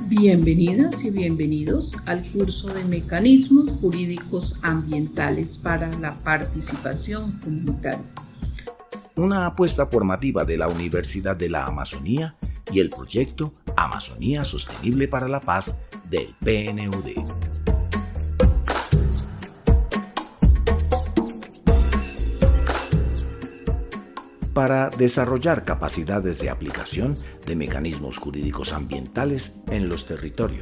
Bienvenidas y bienvenidos al curso de Mecanismos Jurídicos Ambientales para la Participación Comunitaria. Una apuesta formativa de la Universidad de la Amazonía y el proyecto Amazonía Sostenible para la Paz del PNUD. Para desarrollar capacidades de aplicación de mecanismos jurídicos ambientales en los territorios.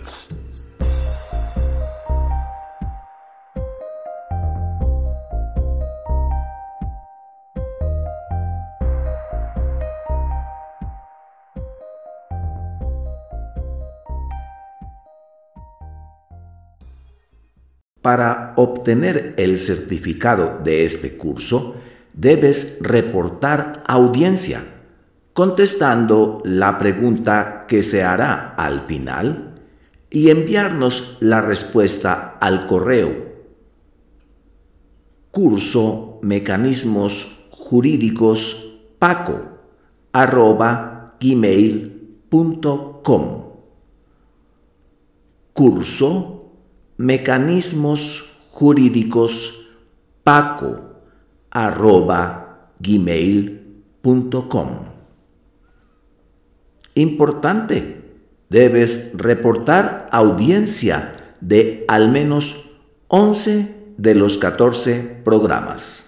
Para obtener el certificado de este curso, debes reportar audiencia, contestando la pregunta que se hará al final y enviarnos la respuesta al correo curso mecanismos jurídicos paco@gmail.com. Curso mecanismos jurídicos paco@gmail.com. Importante, debes reportar audiencia de al menos 11 de los 14 programas.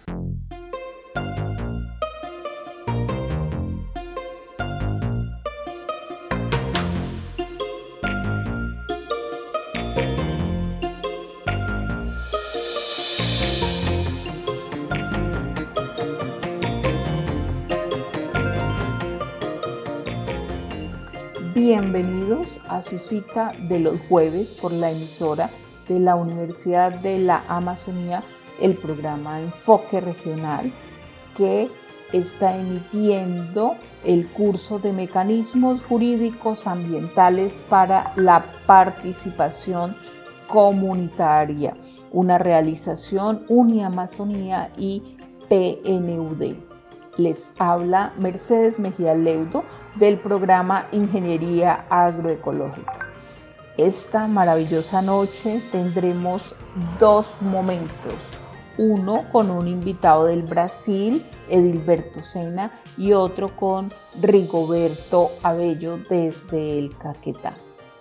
Bienvenidos a su cita de los jueves por la emisora de la Universidad de la Amazonía, el programa Enfoque Regional, que está emitiendo el curso de Mecanismos Jurídicos Ambientales para la Participación Comunitaria, una realización Uniamazonía y PNUD. Les habla Mercedes Mejía Leudo del programa Ingeniería Agroecológica. Esta maravillosa noche tendremos dos momentos, uno con un invitado del Brasil, Edilberto Sena, y otro con Rigoberto Abello desde el Caquetá.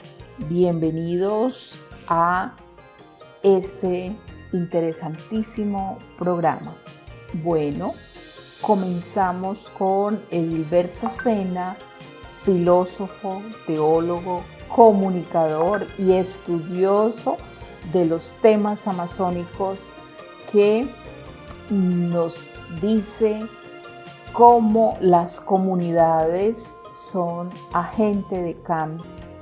Bienvenidos a este interesantísimo programa. Bueno, comenzamos con Edilberto Sena, filósofo, teólogo, comunicador y estudioso de los temas amazónicos, que nos dice cómo las comunidades son agente de cambio.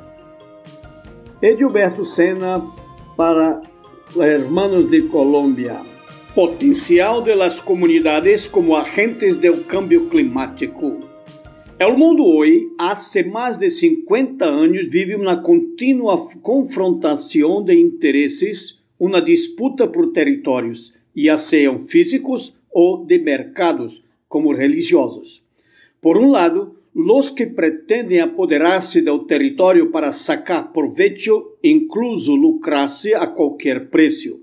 Edilberto Sena para Hermanos de Colombia. Potencial de las comunidades como agentes del cambio climático. El mundo hoy, hace más de 50 años, vive una continua confrontación de intereses, una disputa por territorios, ya sean físicos o de mercados, como religiosos. Por un lado, los que pretenden apoderarse del territorio para sacar provecho, incluso lucrarse a cualquier precio.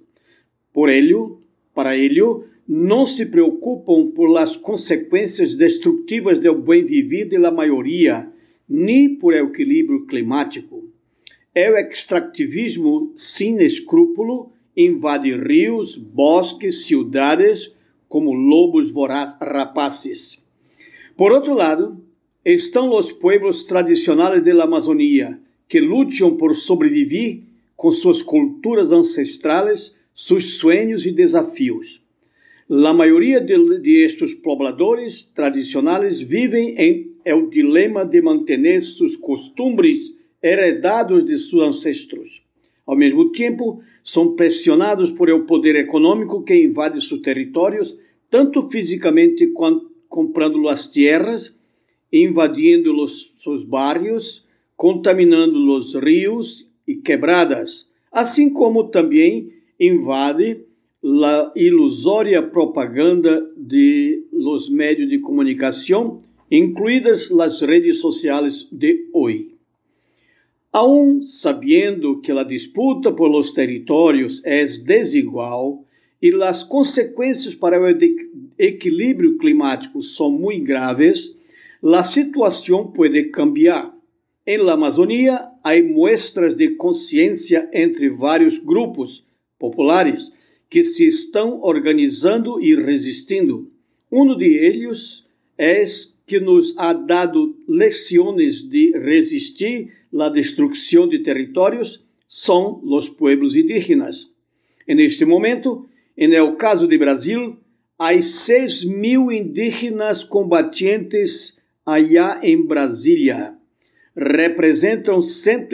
Para ello, no se preocupan por las consecuencias destructivas del buen vivir de la mayoría, ni por el equilibrio climático. El extractivismo sin escrúpulo invade ríos, bosques, ciudades como lobos rapaces. Por otro lado, están los pueblos tradicionales de la Amazonía, que luchan por sobrevivir con sus culturas ancestrales, sus sueños y desafíos. La mayoría de estos pobladores tradicionales viven en el dilema de mantener sus costumbres heredados de sus ancestros. Al mismo tiempo, son presionados por el poder económico que invade sus territorios, tanto físicamente como comprando las tierras, invadiendo sus barrios, contaminando los ríos y quebradas, así como también invade la ilusoria propaganda de los medios de comunicación, incluidas las redes sociales de hoy. Aún sabiendo que la disputa por los territorios es desigual y las consecuencias para el equilibrio climático son muy graves, la situación puede cambiar. En la Amazonía hay muestras de conciencia entre varios grupos populares que se están organizando y resistiendo. Uno de ellos es que nos ha dado lecciones de resistir la destrucción de territorios, son los pueblos indígenas. En este momento, en el caso de Brasil, hay 6.000 indígenas combatientes allá en Brasília. Representam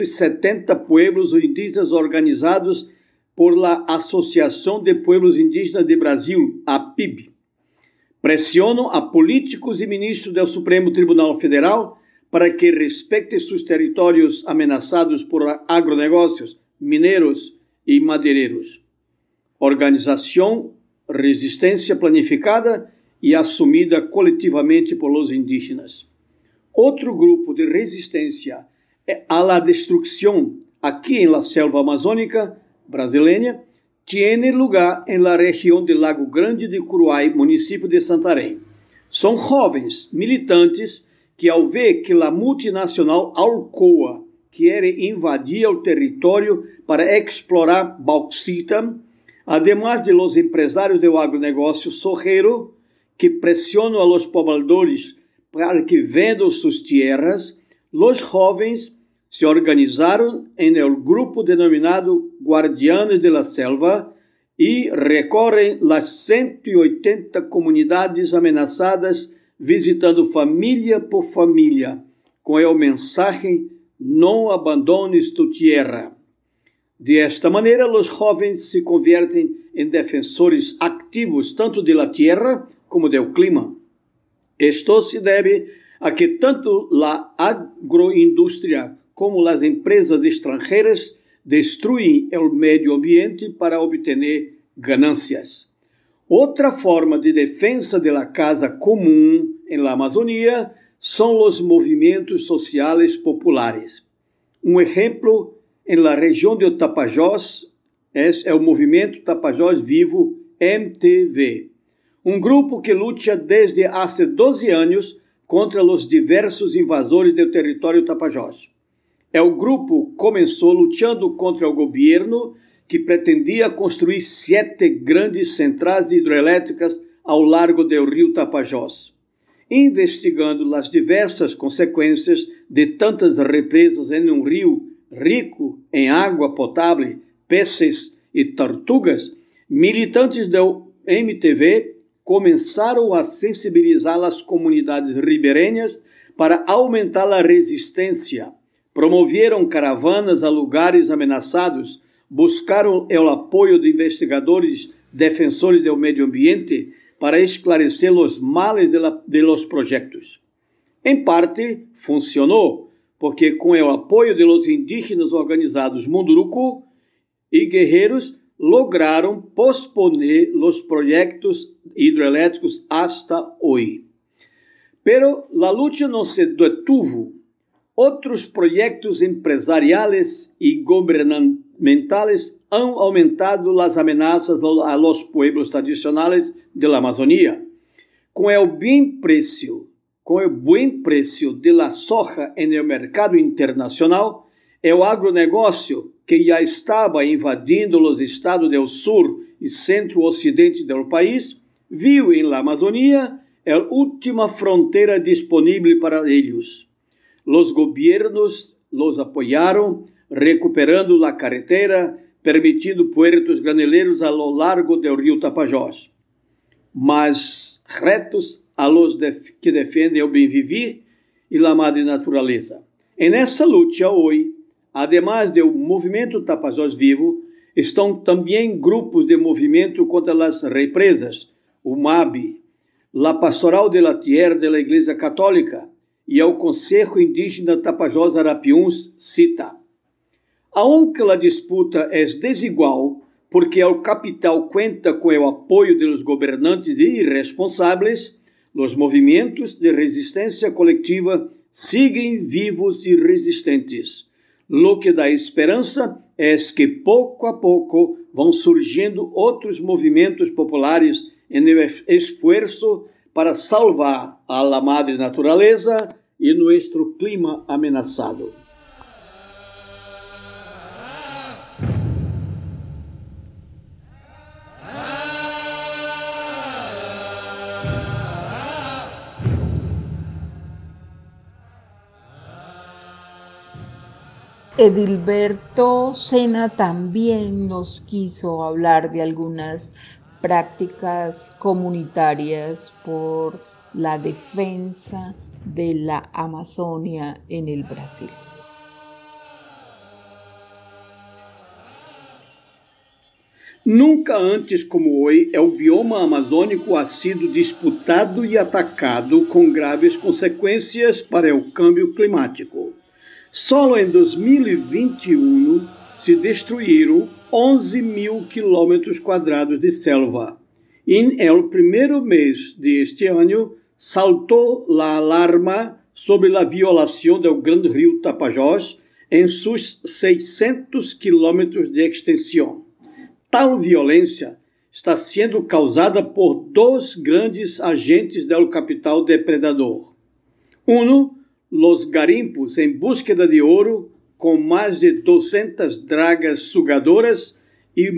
170 pueblos indígenas organizados por la Associação de Pueblos Indígenas de Brasil, APIB. Pressionam a políticos e ministros do Supremo Tribunal Federal para que respeitem seus territórios ameaçados por agronegócios, mineiros e madeireiros. Organização, resistência planificada e assumida coletivamente por los indígenas. Outro grupo de resistência a la destrucción aqui en la selva amazônica brasileña tiene lugar en la região de Lago Grande de Curuai, município de Santarém. São jovens militantes que, ao ver que a multinacional Alcoa quer invadir o território para explorar bauxita, además de los empresários do agronegócio sojeiro que pressionam a los pobladores para que vendam suas tierras, los jovens se organizaram em el grupo denominado Guardianes de la Selva e recorrem las 180 comunidades ameaçadas, visitando família por família, com o mensagem «Não abandones tu tierra». De esta maneira, os jovens se convertem em defensores ativos tanto de la tierra como do clima. Esto se deve a que tanto a agroindústria como as empresas estrangeiras destruem o meio ambiente para obter ganâncias. Outra forma de defesa da casa comum em la Amazônia são os movimentos sociais populares. Um exemplo em la região de Tapajós é o movimento Tapajós Vivo MTV, um grupo que luta desde há 12 anos contra os diversos invasores do território Tapajós. O grupo começou lutando contra o governo que pretendia construir 7 grandes centrais hidrelétricas ao largo do rio Tapajós, investigando as diversas consequências de tantas represas em um rio rico em água potável, peixes e tartarugas. Militantes do MTV começaram a sensibilizar as comunidades ribeirinhas para aumentar a resistência. Promoveram caravanas a lugares ameaçados, buscaram o apoio de investigadores defensores do meio ambiente para esclarecer os males de los projetos. Em parte, funcionou, porque com o apoio de los indígenas organizados Munduruku e guerreiros, lograram posponer os projetos hidrelétricos hasta hoje. Pero la lucha não se detuvo. Outros projetos empresariais e governamentais han aumentado as ameaças a los pueblos tradicionais de la Amazônia. Com o buen preço de la soja en el mercado internacional, o agronegócio, que já estava invadindo os estados do sul e centro-ocidente do país, viu em la Amazônia a última fronteira disponível para eles. Los gobiernos los apoyaron, recuperando a carretera, permitindo puertos graneleiros a lo largo do rio Tapajós. Mas retos a los que defendem o bem viver e a madre natureza. En essa luta hoje, además do movimento Tapajós Vivo, estão também grupos de movimento contra as represas, o MAB, la Pastoral de la Tierra de la Igreja Católica e o Conselho Indígena Tapajós Arapiuns, CITA. Aunque a disputa é desigual, porque o capital conta com o apoio dos governantes irresponsáveis, os movimentos de resistência coletiva seguem vivos e resistentes. Lo que dá esperança é que pouco a pouco vão surgindo outros movimentos populares em esforço para salvar a la madre natureza e nosso clima ameaçado. Edilberto Sena también nos quiso hablar de algunas prácticas comunitarias por la defensa de la Amazonia en el Brasil. Nunca antes como hoje, o bioma amazônico ha sido disputado e atacado com graves consequências para o câmbio climático. Só em 2021 se destruíram 11 mil quilômetros quadrados de selva. Em el primeiro mês deste ano, saltou a alarma sobre a violação do grande rio Tapajós em seus 600 quilômetros de extensão. Tal violência está sendo causada por dois grandes agentes do capital depredador. Los garimpos em búsqueda de ouro, com mais de 200 dragas sugadoras e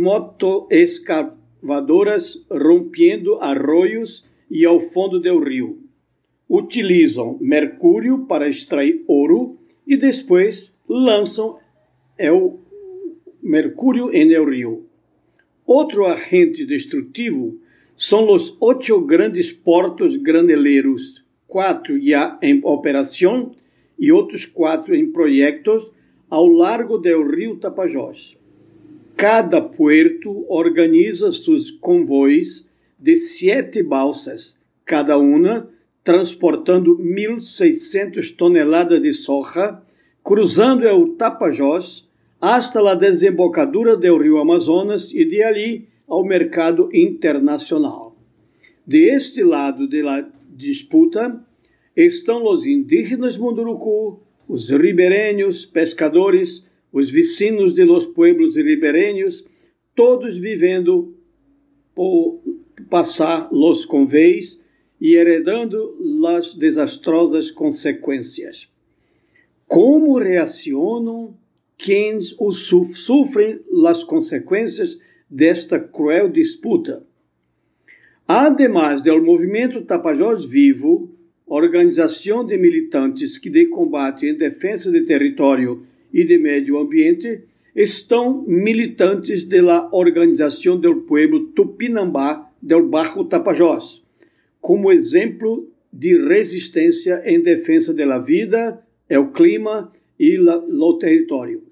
motoescavadoras rompendo arroios e ao fundo do rio. Utilizam mercúrio para extrair ouro e depois lançam o mercúrio no rio. Outro agente destrutivo são os 8 grandes portos graneleiros, 4 já em operação e outros 4 em projetos ao largo do rio Tapajós. Cada puerto organiza seus convoys de 7 balsas, cada uma transportando 1.600 toneladas de soja, cruzando o Tapajós hasta a desembocadura do rio Amazonas e de ali ao mercado internacional. De este lado da disputa estão os indígenas Munduruku, os ribeirinhos, pescadores, os vecinos de los pueblos ribeirinhos, todos vivendo por passar los convéis e heredando as desastrosas consequências. Como reacionam quem sofrem as consequências desta cruel disputa? Ademais do movimento Tapajós Vivo, organização de militantes que de combate em defesa de território e de meio ambiente, estão militantes da organização do povo Tupinambá do Bajo Tapajós, como exemplo de resistência em defesa da vida, o clima e o território.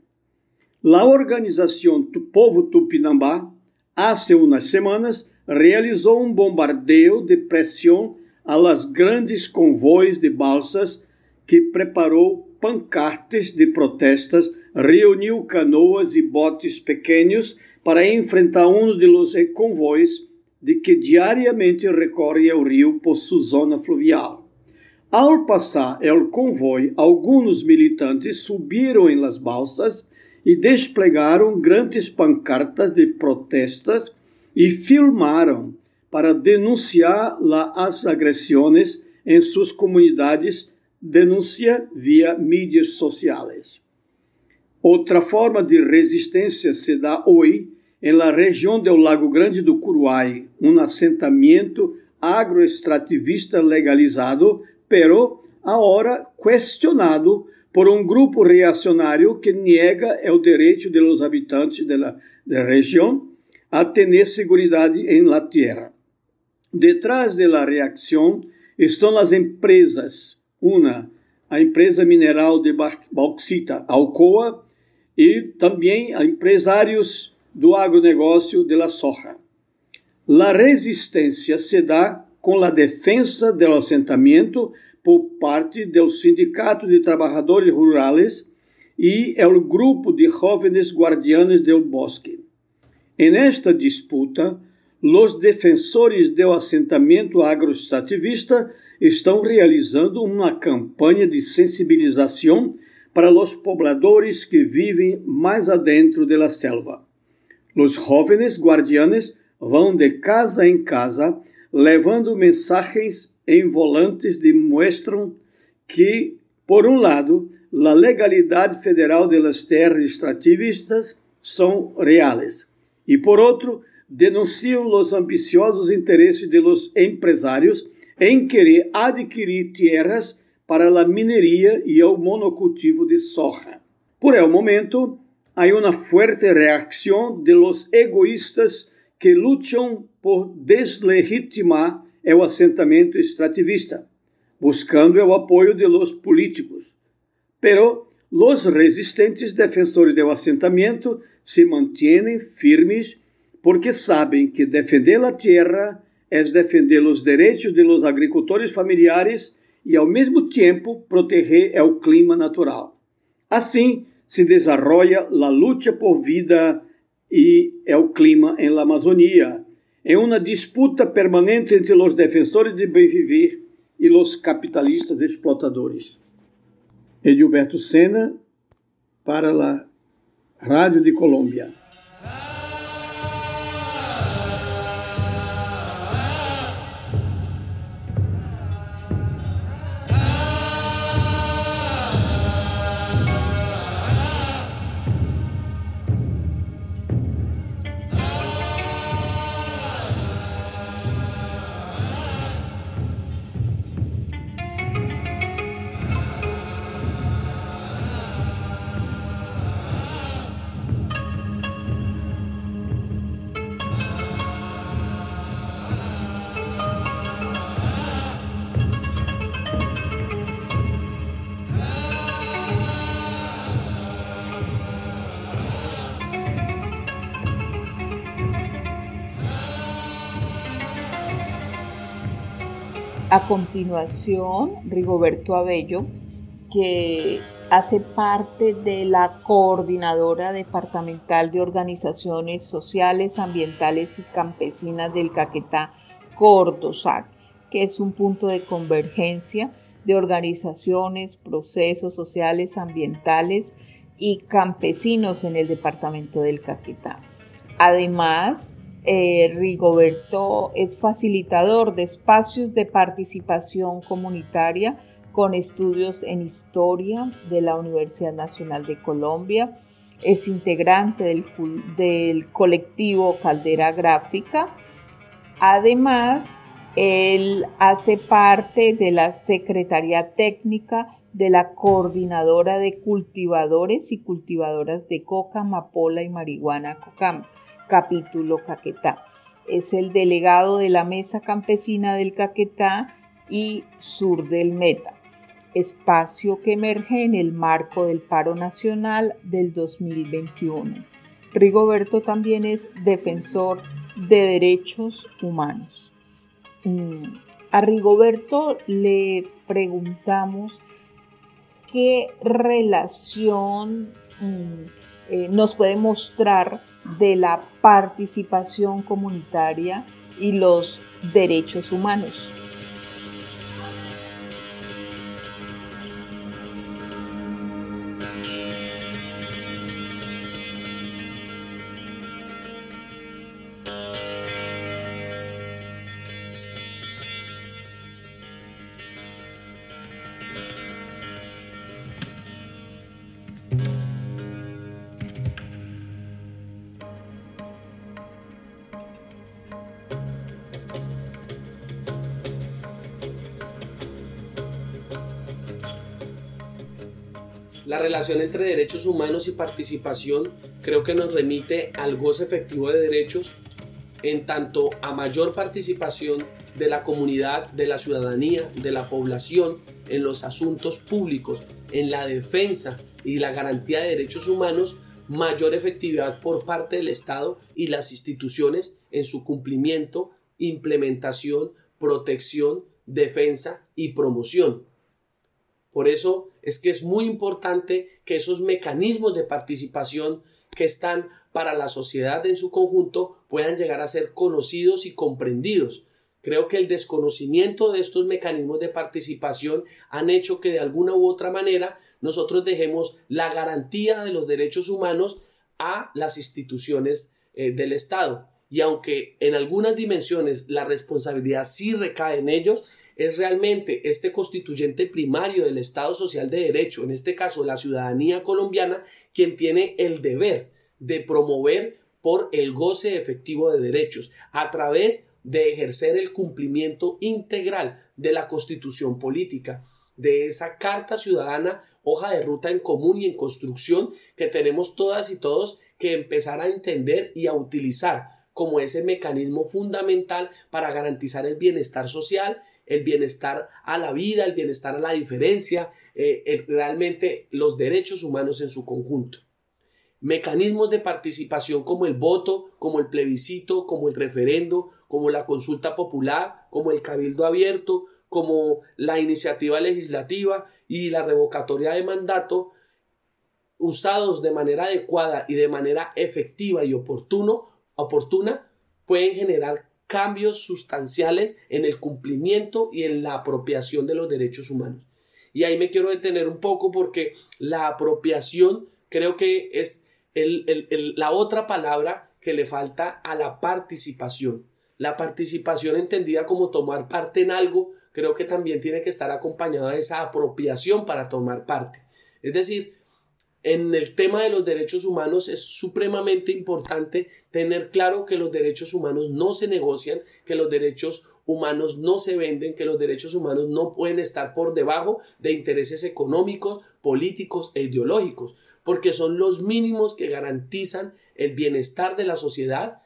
A organização do povo Tupinambá, há umas semanas, realizou um bombardeio de pressão a las grandes convoys de balsas que preparou pancartas de protestas, reuniu canoas e botes pequenos para enfrentar um dos convoys de que diariamente recorre ao rio por sua zona fluvial. Ao passar o convoy, alguns militantes subiram em las balsas e desplegaram grandes pancartas de protestas e filmaram para denunciar as agressões em suas comunidades, denúncia via mídias sociais. Outra forma de resistência se dá hoje em la região do Lago Grande do Curuai, um assentamento agroextrativista legalizado, pero agora questionado por um grupo reacionário que nega o direito dos habitantes da região a ter seguridade em la tierra. Detrás de la reacção estão as empresas, a empresa mineral de bauxita, Alcoa, e também empresários do agronegócio de la soja. A resistência se dá com a defesa do assentamento por parte do Sindicato de Trabalhadores Rurais e o grupo de Jóvenes Guardianes del Bosque. En esta disputa, os defensores do assentamento agroextrativista estão realizando uma campanha de sensibilização para los pobladores que viven más adentro de la selva. Los jóvenes guardianes vão de casa em casa, levando mensagens em volantes que mostram que, por um lado, a legalidade federal das terras extrativistas são reais, e por outro, denunciam os ambiciosos interesses de los empresários em querer adquirir terras para a mineria e o monocultivo de soja. Por el momento, há uma forte reação de los egoístas que lutam por deslegitimar o assentamento extrativista, buscando o apoio de los políticos. Pero los resistentes defensores do assentamento se mantêm firmes porque sabem que defender a terra é defender os direitos de los agricultores familiares e, ao mesmo tempo, proteger o clima natural. Assim, se desenvolve a luta por vida e o clima em la Amazônia, em uma disputa permanente entre os defensores de bem viver e os capitalistas explotadores. Edilberto Sena, para a Rádio de Colômbia. A continuación, Rigoberto Abello, que hace parte de la Coordinadora Departamental de Organizaciones Sociales, Ambientales y Campesinas del Caquetá, CORDOSAC, que es un punto de convergencia de organizaciones, procesos sociales, ambientales y campesinos en el departamento del Caquetá. Además, Rigoberto es facilitador de espacios de participación comunitaria con estudios en historia de la Universidad Nacional de Colombia. Es integrante del colectivo Caldera Gráfica. Además, él hace parte de la Secretaría Técnica de la Coordinadora de Cultivadores y Cultivadoras de Coca, Amapola y Marihuana COCAM, capítulo Caquetá. Es el delegado de la Mesa Campesina del Caquetá y Sur del Meta, espacio que emerge en el marco del paro nacional del 2021. Rigoberto también es defensor de derechos humanos. A Rigoberto le preguntamos qué relación nos puede mostrar de la participación comunitaria y los derechos humanos. La relación entre derechos humanos y participación creo que nos remite al goce efectivo de derechos en tanto a mayor participación de la comunidad, de la ciudadanía, de la población en los asuntos públicos, en la defensa y la garantía de derechos humanos, mayor efectividad por parte del Estado y las instituciones en su cumplimiento, implementación, protección, defensa y promoción. Por eso es que es muy importante que esos mecanismos de participación que están para la sociedad en su conjunto puedan llegar a ser conocidos y comprendidos. Creo que el desconocimiento de estos mecanismos de participación han hecho que de alguna u otra manera nosotros dejemos la garantía de los derechos humanos a las instituciones del Estado. Y aunque en algunas dimensiones la responsabilidad sí recae en ellos, es realmente este constituyente primario del Estado Social de Derecho, en este caso la ciudadanía colombiana, quien tiene el deber de promover por el goce efectivo de derechos a través de ejercer el cumplimiento integral de la Constitución política, de esa Carta Ciudadana, hoja de ruta en común y en construcción que tenemos todas y todos que empezar a entender y a utilizar como ese mecanismo fundamental para garantizar el bienestar social, el bienestar a la vida, el bienestar a la diferencia, realmente los derechos humanos en su conjunto. Mecanismos de participación como el voto, como el plebiscito, como el referendo, como la consulta popular, como el cabildo abierto, como la iniciativa legislativa y la revocatoria de mandato, usados de manera adecuada y de manera efectiva y oportuna, pueden generar cambios sustanciales en el cumplimiento y en la apropiación de los derechos humanos. Y ahí me quiero detener un poco porque la apropiación creo que es la otra palabra que le falta a la participación. La participación entendida como tomar parte en algo, creo que también tiene que estar acompañada de esa apropiación para tomar parte. Es decir, en el tema de los derechos humanos es supremamente importante tener claro que los derechos humanos no se negocian, que los derechos humanos no se venden, que los derechos humanos no pueden estar por debajo de intereses económicos, políticos e ideológicos, porque son los mínimos que garantizan el bienestar de la sociedad,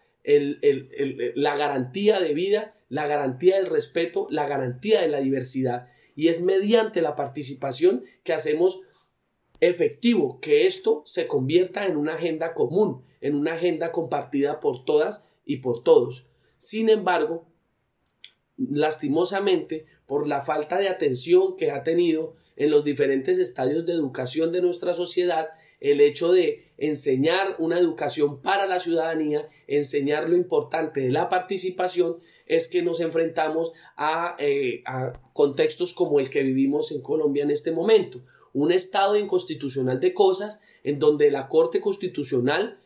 la garantía de vida, la garantía del respeto, la garantía de la diversidad. Y es mediante la participación que hacemos efectivo que esto se convierta en una agenda común, en una agenda compartida por todas y por todos. Sin embargo, lastimosamente, por la falta de atención que ha tenido en los diferentes estadios de educación de nuestra sociedad, el hecho de enseñar una educación para la ciudadanía, enseñar lo importante de la participación, es que nos enfrentamos a contextos como el que vivimos en Colombia en este momento. Un estado inconstitucional de cosas en donde la Corte Constitucional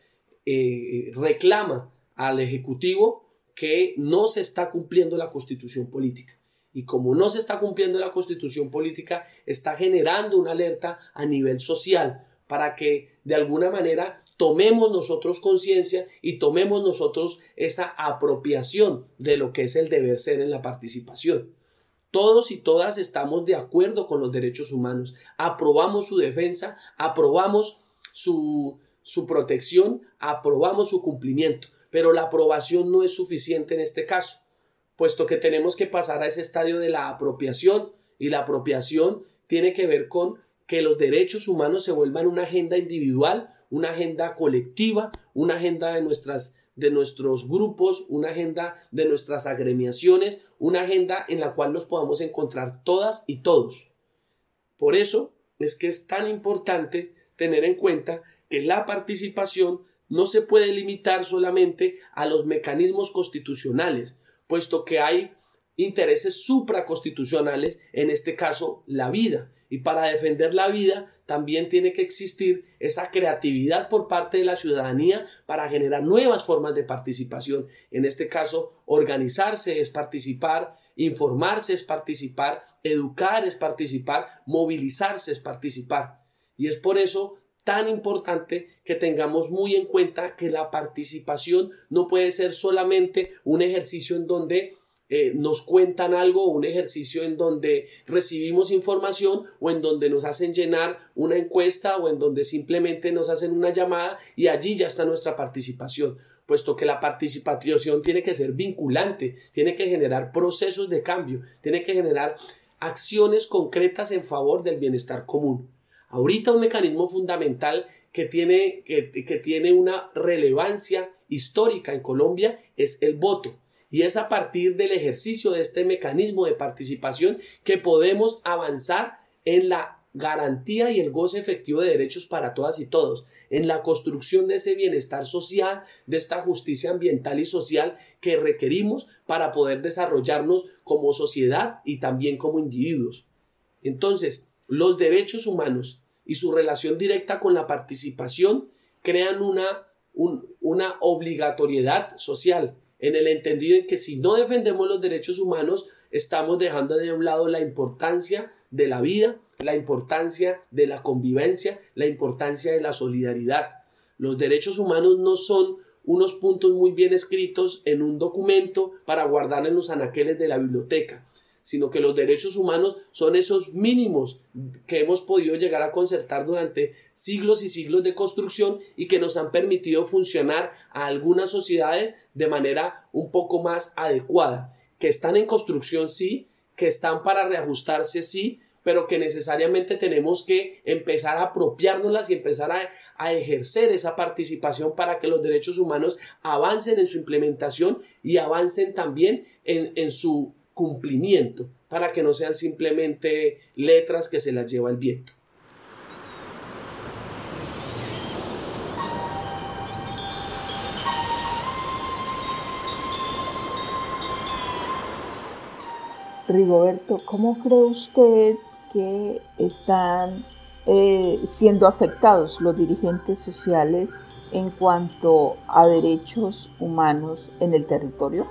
reclama al Ejecutivo que no se está cumpliendo la Constitución política. Y como no se está cumpliendo la Constitución política, está generando una alerta a nivel social para que de alguna manera tomemos nosotros conciencia y tomemos nosotros esa apropiación de lo que es el deber ser en la participación. Todos y todas estamos de acuerdo con los derechos humanos, aprobamos su defensa, aprobamos su protección, aprobamos su cumplimiento, pero la aprobación no es suficiente en este caso, puesto que tenemos que pasar a ese estadio de la apropiación, y la apropiación tiene que ver con que los derechos humanos se vuelvan una agenda individual, una agenda colectiva, una agenda de nuestros grupos, una agenda de nuestras agremiaciones, una agenda en la cual nos podamos encontrar todas y todos. Por eso es que es tan importante tener en cuenta que la participación no se puede limitar solamente a los mecanismos constitucionales, puesto que hay intereses supraconstitucionales, en este caso la vida. Y para defender la vida también tiene que existir esa creatividad por parte de la ciudadanía para generar nuevas formas de participación. En este caso, organizarse es participar, informarse es participar, educar es participar, movilizarse es participar. Y es por eso tan importante que tengamos muy en cuenta que la participación no puede ser solamente un ejercicio en donde nos cuentan algo, un ejercicio en donde recibimos información o en donde nos hacen llenar una encuesta o en donde simplemente nos hacen una llamada y allí ya está nuestra participación, puesto que la participación tiene que ser vinculante, tiene que generar procesos de cambio, tiene que generar acciones concretas en favor del bienestar común. Ahorita un mecanismo fundamental que tiene una relevancia histórica en Colombia es el voto. Y es a partir del ejercicio de este mecanismo de participación que podemos avanzar en la garantía y el goce efectivo de derechos para todas y todos, en la construcción de ese bienestar social, de esta justicia ambiental y social que requerimos para poder desarrollarnos como sociedad y también como individuos. Entonces, los derechos humanos y su relación directa con la participación crean una obligatoriedad social, en el entendido en que si no defendemos los derechos humanos, estamos dejando de un lado la importancia de la vida, la importancia de la convivencia, la importancia de la solidaridad. Los derechos humanos no son unos puntos muy bien escritos en un documento para guardar en los anaqueles de la biblioteca, sino que los derechos humanos son esos mínimos que hemos podido llegar a concertar durante siglos y siglos de construcción y que nos han permitido funcionar a algunas sociedades de manera un poco más adecuada, que están en construcción sí, que están para reajustarse sí, pero que necesariamente tenemos que empezar a apropiárnoslas y empezar a ejercer esa participación para que los derechos humanos avancen en su implementación y avancen también en su cumplimiento, para que no sean simplemente letras que se las lleva el viento. Rigoberto, ¿cómo cree usted que están siendo afectados los dirigentes sociales en cuanto a derechos humanos en el territorio?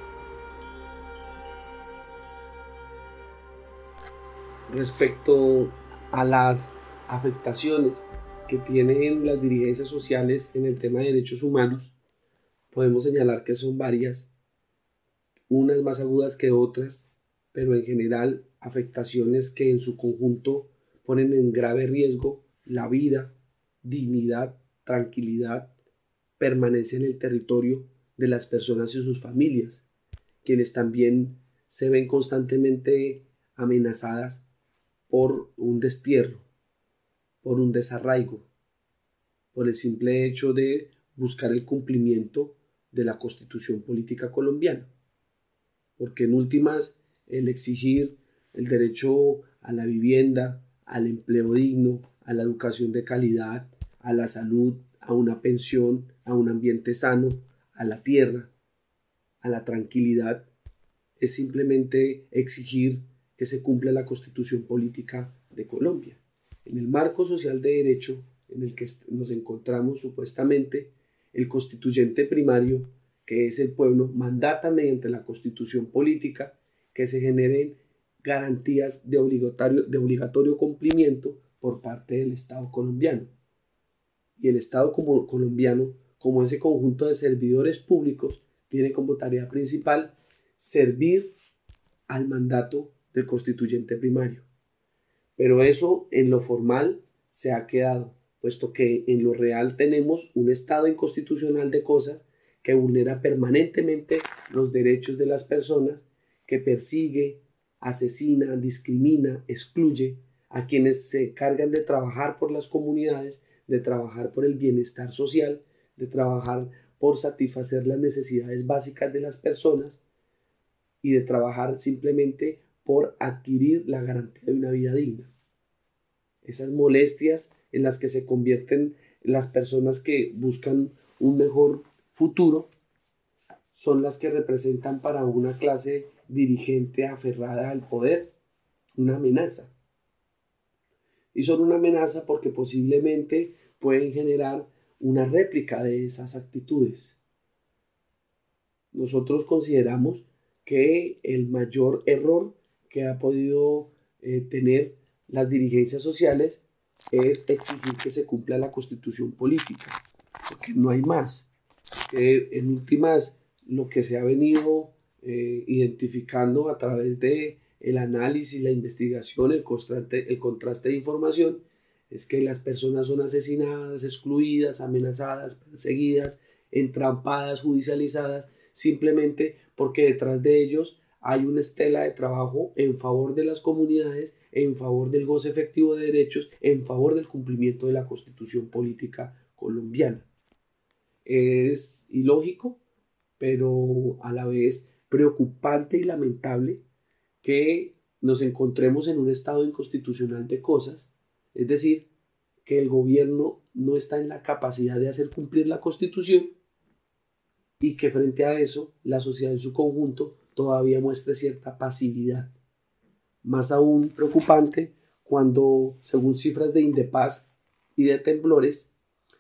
Respecto a las afectaciones que tienen las dirigencias sociales en el tema de derechos humanos, podemos señalar que son varias, unas más agudas que otras, pero en general afectaciones que en su conjunto ponen en grave riesgo la vida, dignidad, tranquilidad, permanencia en el territorio de las personas y sus familias, quienes también se ven constantemente amenazadas por un destierro, por un desarraigo, por el simple hecho de buscar el cumplimiento de la Constitución política colombiana. Porque en últimas, el exigir el derecho a la vivienda, al empleo digno, a la educación de calidad, a la salud, a una pensión, a un ambiente sano, a la tierra, a la tranquilidad, es simplemente exigir que se cumpla la Constitución política de Colombia. En el marco social de derecho en el que nos encontramos supuestamente, el constituyente primario, que es el pueblo, mandata mediante la Constitución política que se generen garantías de obligatorio cumplimiento por parte del Estado colombiano. Y el Estado colombiano, como ese conjunto de servidores públicos, tiene como tarea principal servir al mandato del constituyente primario. Pero eso en lo formal se ha quedado, puesto que en lo real tenemos un estado inconstitucional de cosas que vulnera permanentemente los derechos de las personas, que persigue, asesina, discrimina, excluye a quienes se encargan de trabajar por las comunidades, de trabajar por el bienestar social, de trabajar por satisfacer las necesidades básicas de las personas y de trabajar simplemente por adquirir la garantía de una vida digna. Esas molestias en las que se convierten las personas que buscan un mejor futuro son las que representan para una clase dirigente aferrada al poder una amenaza. Y son una amenaza porque posiblemente pueden generar una réplica de esas actitudes. Nosotros consideramos que el mayor error que ha podido tener las dirigencias sociales es exigir que se cumpla la Constitución política, porque no hay más. En últimas, lo que se ha venido identificando a través de el análisis, la investigación, el contraste de información, es que las personas son asesinadas, excluidas, amenazadas, perseguidas, entrampadas, judicializadas, simplemente porque detrás de ellos hay una estela de trabajo en favor de las comunidades, en favor del goce efectivo de derechos, en favor del cumplimiento de la Constitución política colombiana. Es ilógico, pero a la vez preocupante y lamentable que nos encontremos en un estado inconstitucional de cosas, es decir, que el gobierno no está en la capacidad de hacer cumplir la Constitución y que frente a eso la sociedad en su conjunto todavía muestre cierta pasividad. Más aún preocupante cuando, según cifras de Indepaz y de Temblores,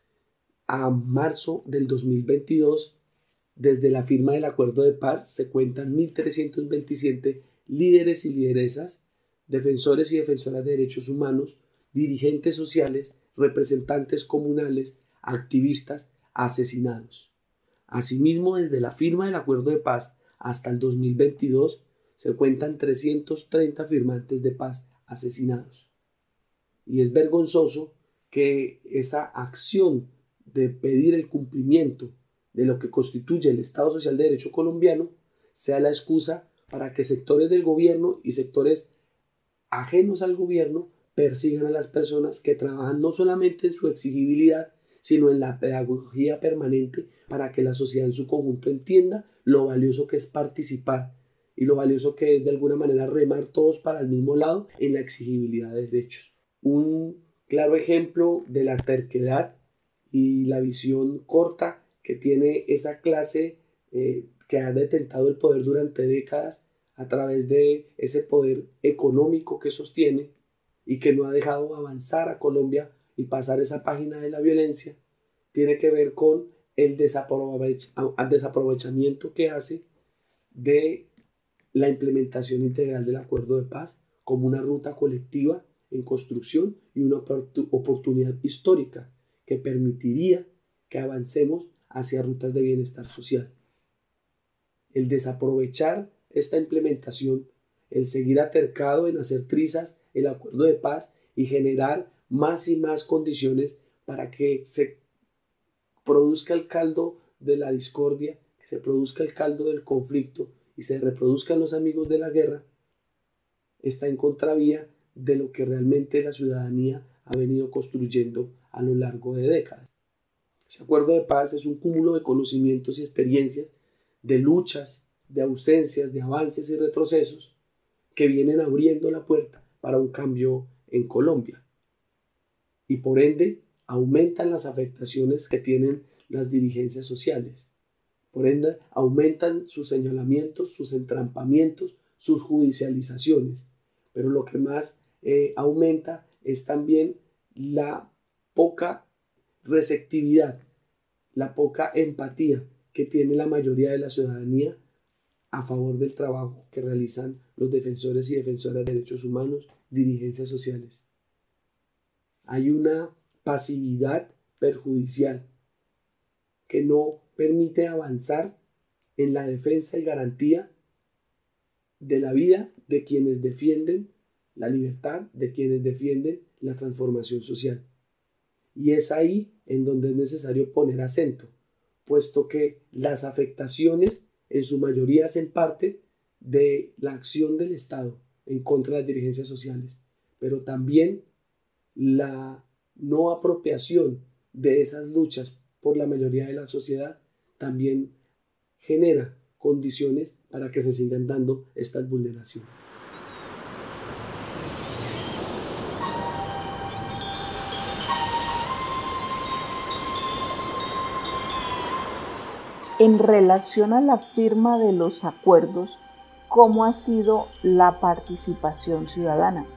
a marzo del 2022, desde la firma del acuerdo de paz, se cuentan 1.327 líderes y lideresas, defensores y defensoras de derechos humanos, dirigentes sociales, representantes comunales, activistas asesinados. Asimismo, desde la firma del acuerdo de paz hasta el 2022, se cuentan 330 firmantes de paz asesinados. Y es vergonzoso que esa acción de pedir el cumplimiento de lo que constituye el Estado Social de Derecho colombiano sea la excusa para que sectores del gobierno y sectores ajenos al gobierno persigan a las personas que trabajan no solamente en su exigibilidad, sino en la pedagogía permanente para que la sociedad en su conjunto entienda lo valioso que es participar y lo valioso que es de alguna manera remar todos para el mismo lado en la exigibilidad de derechos. Un claro ejemplo de la terquedad y la visión corta que tiene esa clase que ha detentado el poder durante décadas a través de ese poder económico que sostiene y que no ha dejado avanzar a Colombia y pasar esa página de la violencia, tiene que ver con el desaprovechamiento que hace de la implementación integral del acuerdo de paz como una ruta colectiva en construcción y una oportunidad histórica que permitiría que avancemos hacia rutas de bienestar social. El desaprovechar esta implementación, el seguir atercado en hacer trizas el acuerdo de paz y generar más y más condiciones para que se produzca el caldo de la discordia, que se produzca el caldo del conflicto y se reproduzcan los amigos de la guerra, está en contravía de lo que realmente la ciudadanía ha venido construyendo a lo largo de décadas. Ese acuerdo de paz es un cúmulo de conocimientos y experiencias, de luchas, de ausencias, de avances y retrocesos que vienen abriendo la puerta para un cambio en Colombia. Y por ende aumentan las afectaciones que tienen las dirigencias sociales. Por ende aumentan sus señalamientos, sus entrampamientos, sus judicializaciones. Pero lo que más aumenta es también la poca receptividad, la poca empatía que tiene la mayoría de la ciudadanía a favor del trabajo que realizan los defensores y defensoras de derechos humanos, dirigencias sociales. Hay una pasividad perjudicial que no permite avanzar en la defensa y garantía de la vida de quienes defienden la libertad, de quienes defienden la transformación social. Y es ahí en donde es necesario poner acento, puesto que las afectaciones en su mayoría hacen parte de la acción del Estado en contra de las dirigencias sociales, pero también la no apropiación de esas luchas por la mayoría de la sociedad también genera condiciones para que se sigan dando estas vulneraciones. En relación a la firma de los acuerdos, ¿cómo ha sido la participación ciudadana?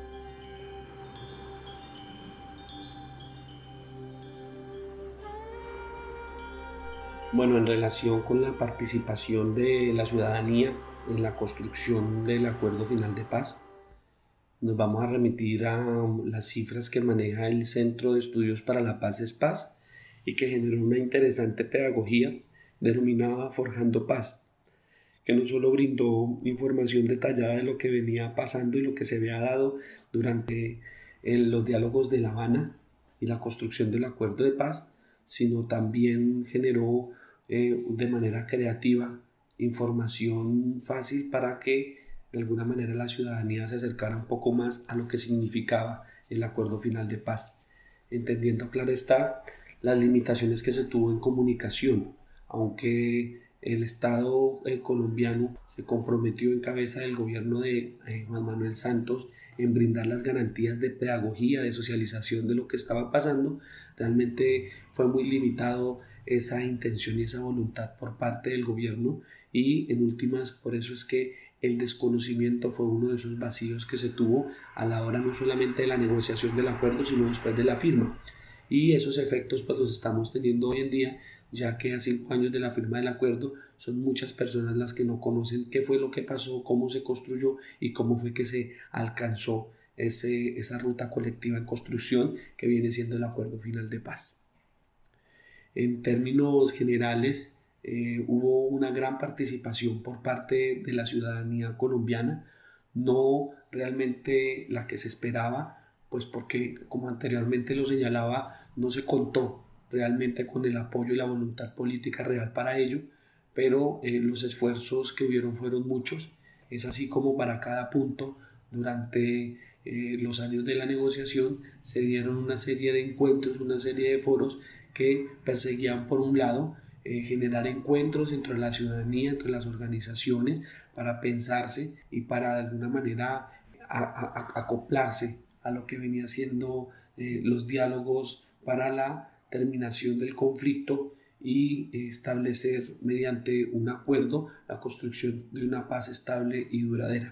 Bueno, en relación con la participación de la ciudadanía en la construcción del acuerdo final de paz, nos vamos a remitir a las cifras que maneja el Centro de Estudios para la Paz es Paz y que generó una interesante pedagogía denominada Forjando Paz, que no solo brindó información detallada de lo que venía pasando y lo que se había dado durante los diálogos de La Habana y la construcción del acuerdo de paz, sino también generó de manera creativa información fácil para que de alguna manera la ciudadanía se acercara un poco más a lo que significaba el acuerdo final de paz, entendiendo, claro está, las limitaciones que se tuvo en comunicación, aunque el Estado colombiano se comprometió en cabeza del gobierno de Juan Manuel Santos en brindar las garantías de pedagogía, de socialización de lo que estaba pasando. Realmente fue muy limitado esa intención y esa voluntad por parte del gobierno y en últimas por eso es que el desconocimiento fue uno de esos vacíos que se tuvo a la hora no solamente de la negociación del acuerdo, sino después de la firma. Y esos efectos pues los estamos teniendo hoy en día, ya que a 5 años de la firma del acuerdo son muchas personas las que no conocen qué fue lo que pasó, cómo se construyó y cómo fue que se alcanzó esa ruta colectiva en construcción que viene siendo el acuerdo final de paz. En términos generales, hubo una gran participación por parte de la ciudadanía colombiana, no realmente la que se esperaba, pues porque, como anteriormente lo señalaba, no se contó realmente con el apoyo y la voluntad política real para ello, pero los esfuerzos que hubieron fueron muchos. Es así como para cada punto durante los años de la negociación se dieron una serie de encuentros, una serie de foros que perseguían, por un lado, generar encuentros entre la ciudadanía, entre las organizaciones, para pensarse y para de alguna manera acoplarse a lo que venía siendo los diálogos para la terminación del conflicto y establecer mediante un acuerdo la construcción de una paz estable y duradera.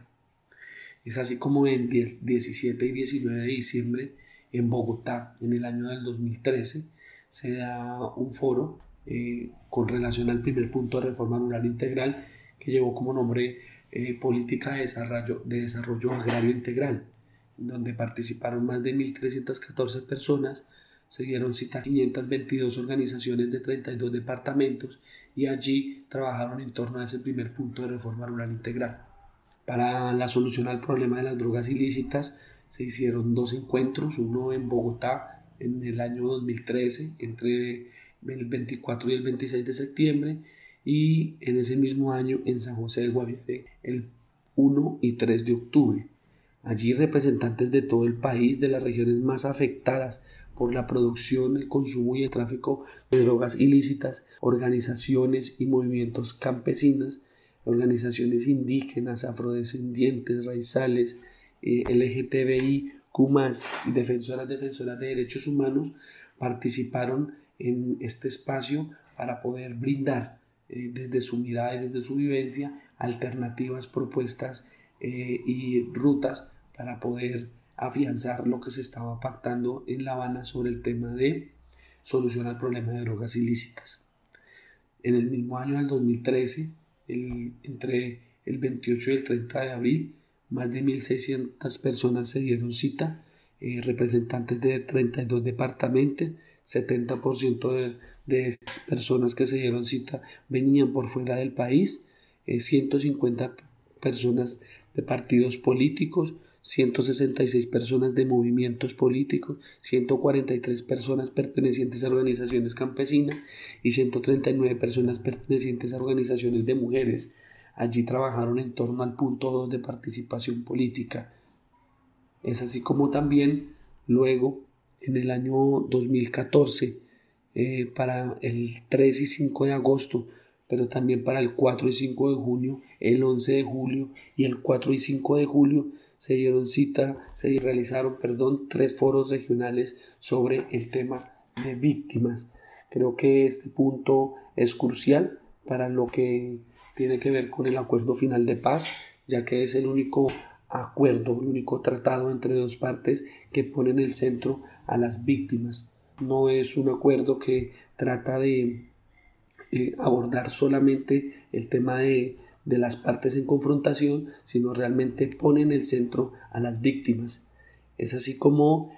Es así como en 17 y 19 de diciembre en Bogotá, en el año del 2013, se da un foro con relación al primer punto de reforma rural integral que llevó como nombre Política de Desarrollo Agrario Integral, donde participaron más de 1.314 personas. Se dieron cita a 522 organizaciones de 32 departamentos y allí trabajaron en torno a ese primer punto de reforma rural integral. Para la solución al problema de las drogas ilícitas se hicieron 2 encuentros, uno en Bogotá en el año 2013 entre el 24 y el 26 de septiembre y en ese mismo año en San José del Guaviare el 1 y 3 de octubre. Allí representantes de todo el país, de las regiones más afectadas por la producción, el consumo y el tráfico de drogas ilícitas, organizaciones y movimientos campesinos, organizaciones indígenas, afrodescendientes, raizales, LGTBI, Q+, y defensoras de derechos humanos participaron en este espacio para poder brindar desde su mirada y desde su vivencia alternativas, propuestas y rutas para poder afianzar lo que se estaba pactando en La Habana sobre el tema de solución al problema de drogas ilícitas. En el mismo año del 2013, entre el 28 y el 30 de abril, más de 1.600 personas se dieron cita, representantes de 32 departamentos, 70% de estas personas que se dieron cita venían por fuera del país, 150 personas de partidos políticos, 166 personas de movimientos políticos, 143 personas pertenecientes a organizaciones campesinas y 139 personas pertenecientes a organizaciones de mujeres. Allí trabajaron en torno al punto 2 de participación política. Es así como también luego, en el año 2014, para el 3 y 5 de agosto, pero también para el 4 y 5 de junio, el 11 de julio y el 4 y 5 de julio se realizaron 3 foros regionales sobre el tema de víctimas. Creo que este punto es crucial para lo que tiene que ver con el acuerdo final de paz, ya que es el único acuerdo, el único tratado entre dos partes que pone en el centro a las víctimas. No es un acuerdo que trata de abordar solamente el tema de las partes en confrontación, sino realmente pone en el centro a las víctimas. Es así como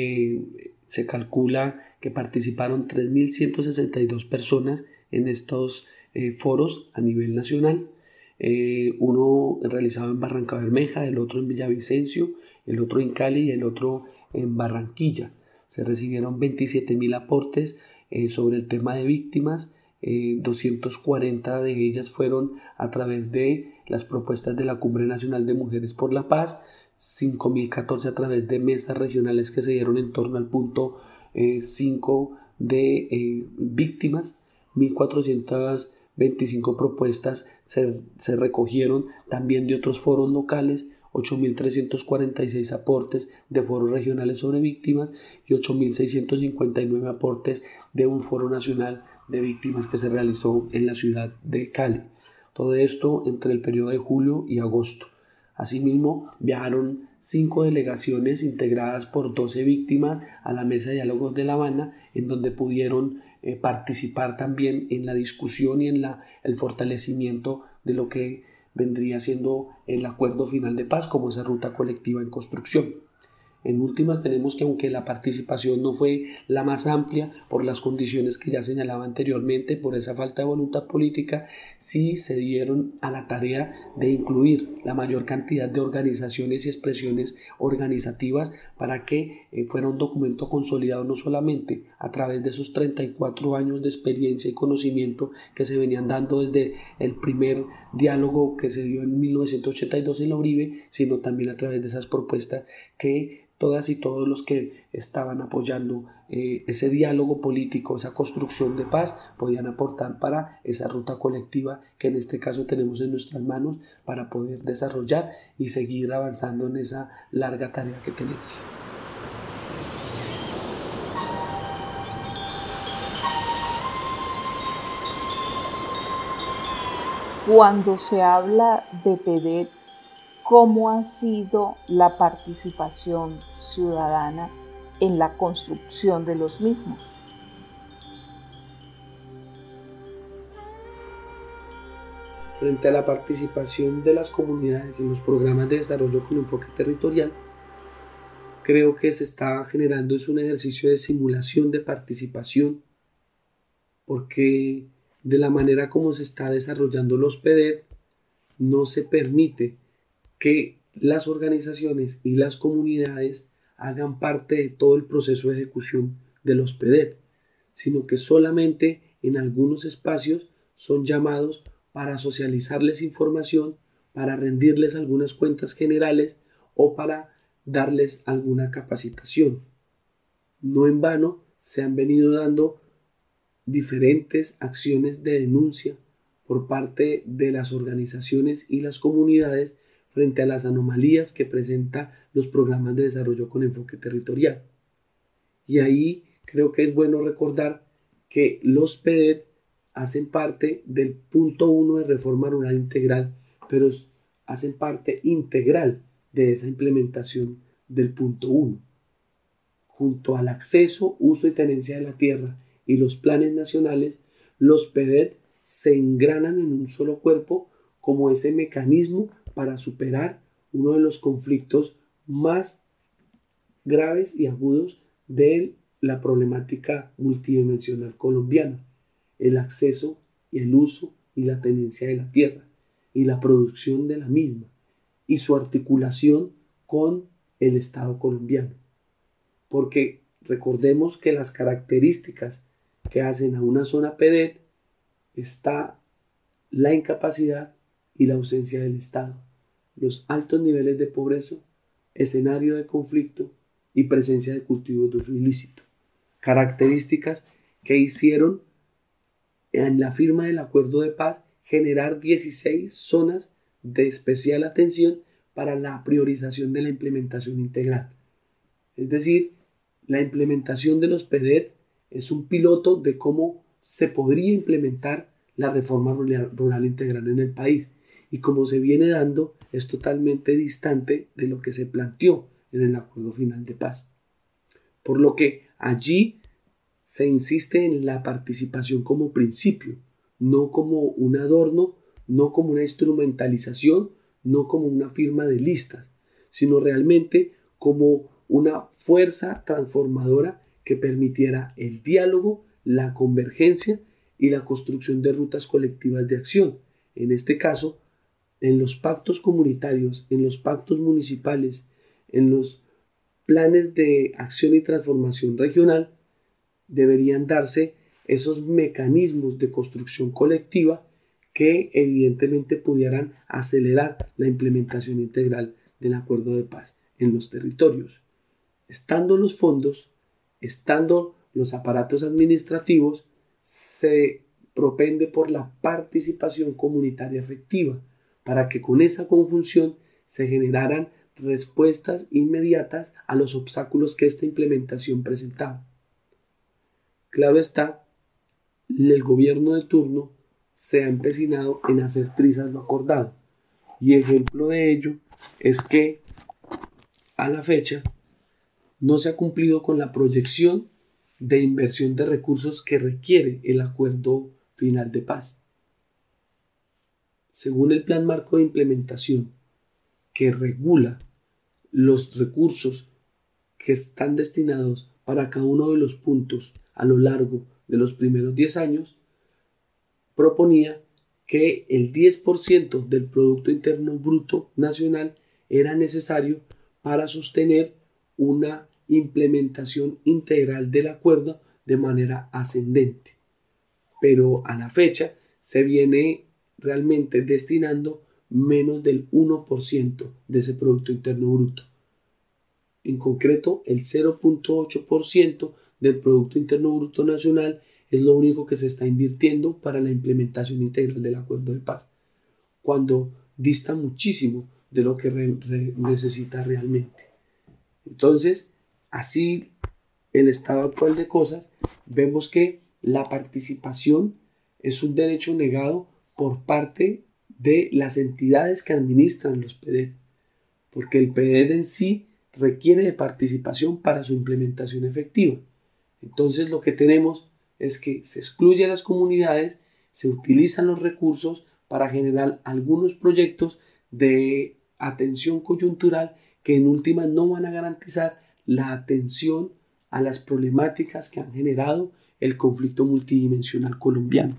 se calcula que participaron 3.162 personas en estos foros a nivel nacional, uno realizado en Barranca Bermeja, el otro en Villavicencio, el otro en Cali y el otro en Barranquilla. Se recibieron 27.000 aportes sobre el tema de víctimas. 240 de ellas fueron a través de las propuestas de la Cumbre Nacional de Mujeres por la Paz, 5.014 a través de mesas regionales que se dieron en torno al punto 5 de víctimas, 1.425 propuestas se recogieron también de otros foros locales, 8.346 aportes de foros regionales sobre víctimas y 8.659 aportes de un foro nacional de víctimas que se realizó en la ciudad de Cali. Todo esto entre el periodo de julio y agosto. Asimismo, viajaron 5 delegaciones integradas por 12 víctimas a la Mesa de Diálogos de La Habana, en donde pudieron participar también en la discusión y en el fortalecimiento de lo que vendría siendo el acuerdo final de paz como esa ruta colectiva en construcción. En últimas tenemos que, aunque la participación no fue la más amplia por las condiciones que ya señalaba anteriormente, por esa falta de voluntad política, sí se dieron a la tarea de incluir la mayor cantidad de organizaciones y expresiones organizativas para que fuera un documento consolidado no solamente a través de esos 34 años de experiencia y conocimiento que se venían dando desde el primer diálogo que se dio en 1982 en la Uribe, sino también a través de esas propuestas que todas y todos los que estaban apoyando ese diálogo político, esa construcción de paz, podían aportar para esa ruta colectiva que en este caso tenemos en nuestras manos para poder desarrollar y seguir avanzando en esa larga tarea que tenemos. Cuando se habla de PEDET, ¿cómo ha sido la participación ciudadana en la construcción de los mismos? Frente a la participación de las comunidades en los programas de desarrollo con enfoque territorial, creo que se está generando un ejercicio de simulación de participación, porque de la manera como se está desarrollando los PEDET, no se permite que las organizaciones y las comunidades hagan parte de todo el proceso de ejecución de los PEDET, sino que solamente en algunos espacios son llamados para socializarles información, para rendirles algunas cuentas generales o para darles alguna capacitación. No en vano se han venido dando diferentes acciones de denuncia por parte de las organizaciones y las comunidades frente a las anomalías que presentan los programas de desarrollo con enfoque territorial. Y ahí creo que es bueno recordar que los PEDET hacen parte del punto 1 de reforma rural integral, pero hacen parte integral de esa implementación del punto 1. Junto al acceso, uso y tenencia de la tierra y los planes nacionales, los PEDET se engranan en un solo cuerpo como ese mecanismo para superar uno de los conflictos más graves y agudos de la problemática multidimensional colombiana: el acceso y el uso y la tenencia de la tierra y la producción de la misma y su articulación con el Estado colombiano. Porque recordemos que las características que hacen a una zona PEDET está la incapacidad y la ausencia del Estado, los altos niveles de pobreza, escenario de conflicto y presencia de cultivos de uso ilícito. Características que hicieron en la firma del acuerdo de paz generar 16 zonas de especial atención para la priorización de la implementación integral. Es decir, la implementación de los PEDET es un piloto de cómo se podría implementar la reforma rural integral en el país, y como se viene dando es totalmente distante de lo que se planteó en el acuerdo final de paz. Por lo que allí se insiste en la participación como principio, no como un adorno, no como una instrumentalización, no como una firma de listas, sino realmente como una fuerza transformadora que permitiera el diálogo, la convergencia y la construcción de rutas colectivas de acción. En este caso, en los pactos comunitarios, en los pactos municipales, en los planes de acción y transformación regional, deberían darse esos mecanismos de construcción colectiva que evidentemente pudieran acelerar la implementación integral del acuerdo de paz en los territorios. Estando los fondos, estando los aparatos administrativos, se propende por la participación comunitaria efectiva, para que con esa conjunción se generaran respuestas inmediatas a los obstáculos que esta implementación presentaba. Claro está, el gobierno de turno se ha empecinado en hacer trizas lo acordado. Y ejemplo de ello es que a la fecha no se ha cumplido con la proyección de inversión de recursos que requiere el acuerdo final de paz. Según el Plan Marco de Implementación, que regula los recursos que están destinados para cada uno de los puntos a lo largo de los primeros 10 años, proponía que el 10% del Producto Interno Bruto Nacional era necesario para sostener una implementación integral del acuerdo de manera ascendente. Pero a la fecha se viene realmente destinando menos del 1% de ese Producto Interno Bruto. En concreto, el 0.8% del Producto Interno Bruto Nacional es lo único que se está invirtiendo para la implementación integral del acuerdo de paz, cuando dista muchísimo de lo que necesita realmente. Entonces, así el estado actual de cosas, vemos que la participación es un derecho negado por parte de las entidades que administran los PEDET, porque el PEDET en sí requiere de participación para su implementación efectiva. Entonces lo que tenemos es que se excluye a las comunidades, se utilizan los recursos para generar algunos proyectos de atención coyuntural que en última no van a garantizar la atención a las problemáticas que han generado el conflicto multidimensional colombiano.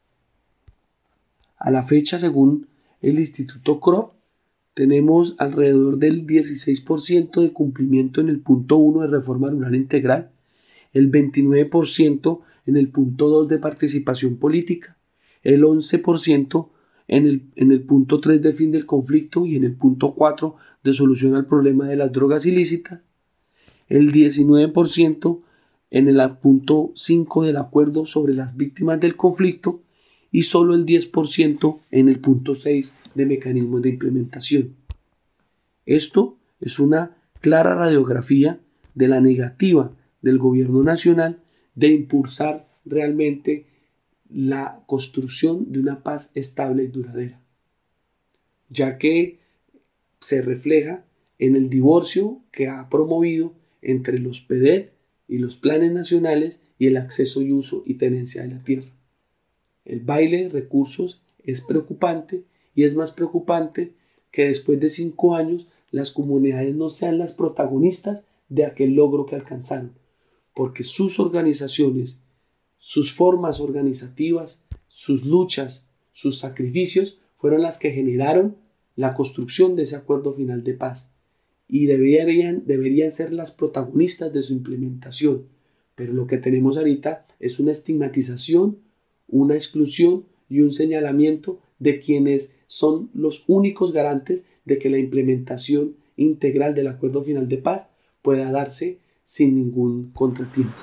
A la fecha, según el Instituto CROP, tenemos alrededor del 16% de cumplimiento en el punto 1 de reforma rural integral, el 29% en el punto 2 de participación política, el 11% en el punto 3 de fin del conflicto y en el punto 4 de solución al problema de las drogas ilícitas, el 19% en el punto 5 del acuerdo sobre las víctimas del conflicto y solo el 10% en el punto 6 de mecanismos de implementación. Esto es una clara radiografía de la negativa del gobierno nacional de impulsar realmente la construcción de una paz estable y duradera, ya que se refleja en el divorcio que ha promovido entre los PEDET y los planes nacionales y el acceso y uso y tenencia de la tierra. El baile de recursos es preocupante y es más preocupante que después de 5 años las comunidades no sean las protagonistas de aquel logro que alcanzaron, porque sus organizaciones, sus formas organizativas, sus luchas, sus sacrificios fueron las que generaron la construcción de ese acuerdo final de paz y deberían ser las protagonistas de su implementación. Pero lo que tenemos ahorita es una estigmatización, una exclusión y un señalamiento de quienes son los únicos garantes de que la implementación integral del acuerdo final de paz pueda darse sin ningún contratiempo.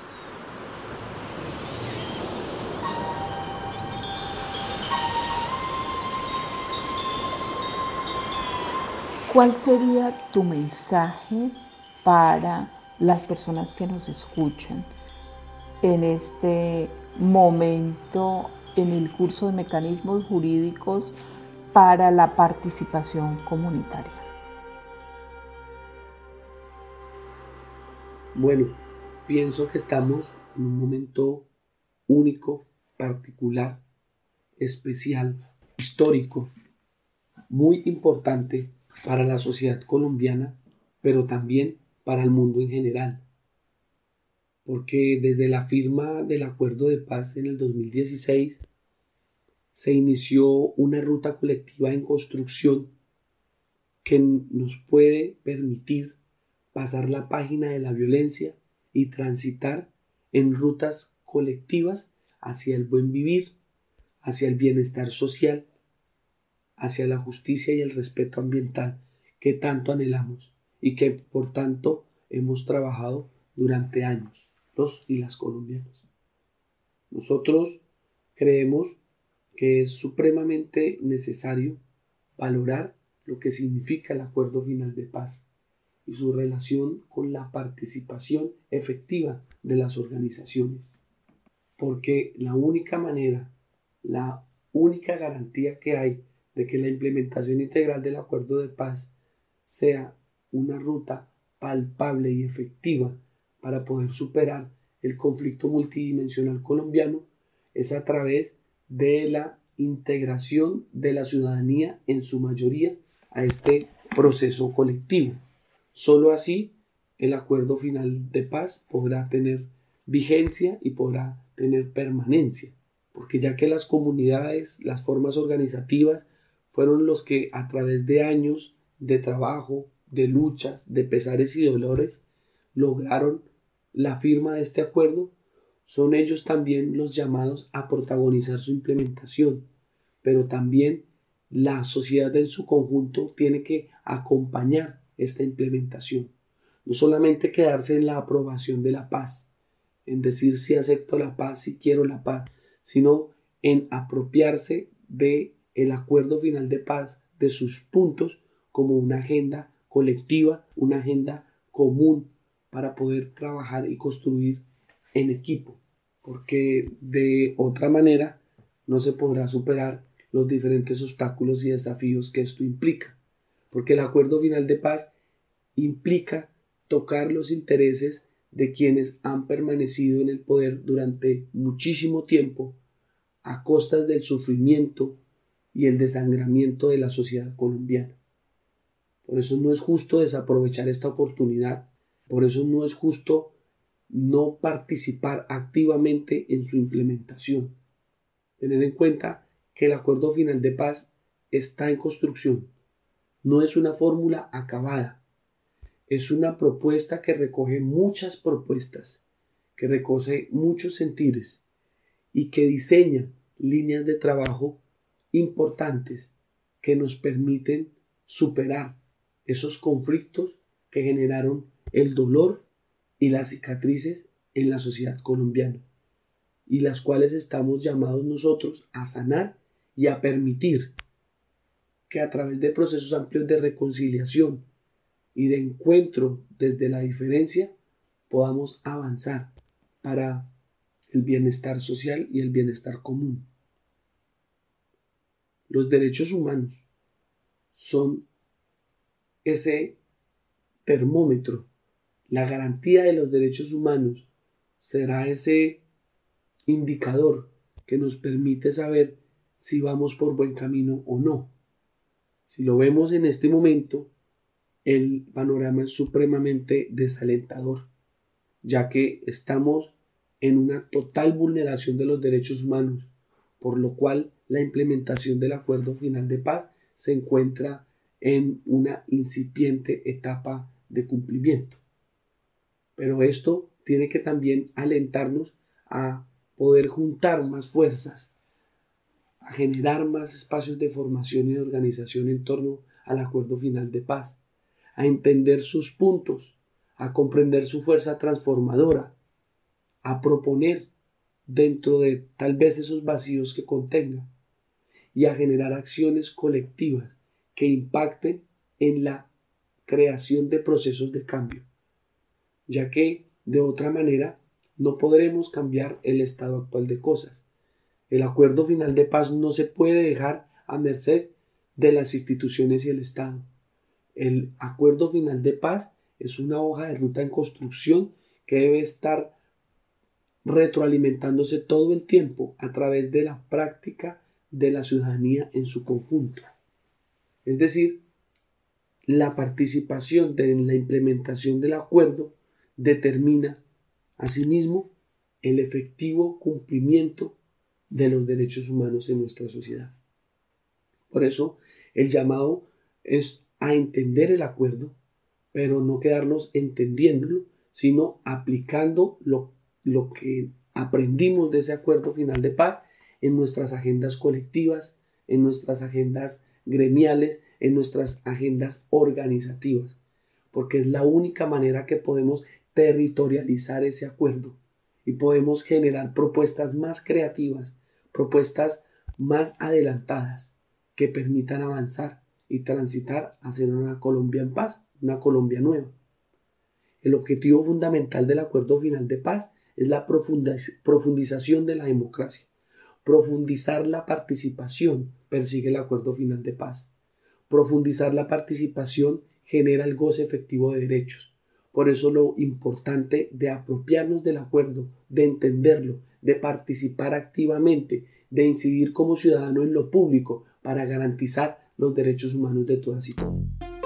¿Cuál sería tu mensaje para las personas que nos escuchan en este momento en el curso de mecanismos jurídicos para la participación comunitaria? Bueno, pienso que estamos en un momento único, particular, especial, histórico, muy importante para la sociedad colombiana, pero también para el mundo en general. Porque desde la firma del acuerdo de paz en el 2016 se inició una ruta colectiva en construcción que nos puede permitir pasar la página de la violencia y transitar en rutas colectivas hacia el buen vivir, hacia el bienestar social, hacia la justicia y el respeto ambiental que tanto anhelamos y que por tanto hemos trabajado durante años, los y las colombianos. Nosotros creemos que es supremamente necesario valorar lo que significa el acuerdo final de paz y su relación con la participación efectiva de las organizaciones, porque la única manera, la única garantía que hay de que la implementación integral del acuerdo de paz sea una ruta palpable y efectiva para poder superar el conflicto multidimensional colombiano es a través de la integración de la ciudadanía en su mayoría a este proceso colectivo. Solo así el acuerdo final de paz podrá tener vigencia y podrá tener permanencia, porque ya que las comunidades, las formas organizativas fueron los que a través de años de trabajo, de luchas, de pesares y dolores lograron la firma de este acuerdo, son ellos también los llamados a protagonizar su implementación, pero también la sociedad en su conjunto tiene que acompañar esta implementación, no solamente quedarse en la aprobación de la paz, en decir si acepto la paz, si quiero la paz, sino en apropiarse de el acuerdo final de paz, de sus puntos, como una agenda colectiva, una agenda común para poder trabajar y construir en equipo, porque de otra manera no se podrá superar los diferentes obstáculos y desafíos que esto implica, porque el acuerdo final de paz implica tocar los intereses de quienes han permanecido en el poder durante muchísimo tiempo a costas del sufrimiento y el desangramiento de la sociedad colombiana. Por eso no es justo desaprovechar esta oportunidad, por eso no es justo no participar activamente en su implementación. Tener en cuenta que el acuerdo final de paz está en construcción, no es una fórmula acabada, es una propuesta que recoge muchas propuestas, que recoge muchos sentires y que diseña líneas de trabajo importantes que nos permiten superar esos conflictos que generaron el dolor y las cicatrices en la sociedad colombiana y las cuales estamos llamados nosotros a sanar y a permitir que a través de procesos amplios de reconciliación y de encuentro desde la diferencia podamos avanzar para el bienestar social y el bienestar común. Los derechos humanos son ese termómetro. La garantía de los derechos humanos será ese indicador que nos permite saber si vamos por buen camino o no. Si lo vemos en este momento, el panorama es supremamente desalentador, ya que estamos en una total vulneración de los derechos humanos, por lo cual la implementación del acuerdo final de paz se encuentra en una incipiente etapa de cumplimiento. Pero esto tiene que también alentarnos a poder juntar más fuerzas, a generar más espacios de formación y de organización en torno al acuerdo final de paz, a entender sus puntos, a comprender su fuerza transformadora, a proponer dentro de tal vez esos vacíos que contenga y a generar acciones colectivas que impacten en la creación de procesos de cambio, ya que de otra manera no podremos cambiar el estado actual de cosas. El acuerdo final de paz no se puede dejar a merced de las instituciones y el Estado. El acuerdo final de paz es una hoja de ruta en construcción que debe estar retroalimentándose todo el tiempo a través de la práctica de la ciudadanía en su conjunto. Es decir, la participación en la implementación del acuerdo determina asimismo el efectivo cumplimiento de los derechos humanos en nuestra sociedad. Por eso el llamado es a entender el acuerdo, pero no quedarnos entendiéndolo, sino aplicando lo que aprendimos de ese acuerdo final de paz en nuestras agendas colectivas, en nuestras agendas gremiales, en nuestras agendas organizativas, porque es la única manera que podemos territorializar ese acuerdo y podemos generar propuestas más creativas, propuestas más adelantadas que permitan avanzar y transitar hacia una Colombia en paz, una Colombia nueva. El objetivo fundamental del acuerdo final de paz es la profundización de la democracia, Profundizar la participación persigue el acuerdo final de paz. Profundizar la participación genera el goce efectivo de derechos. Por eso lo importante de apropiarnos del acuerdo, de entenderlo, de participar activamente, de incidir como ciudadano en lo público para garantizar los derechos humanos de todas y todos.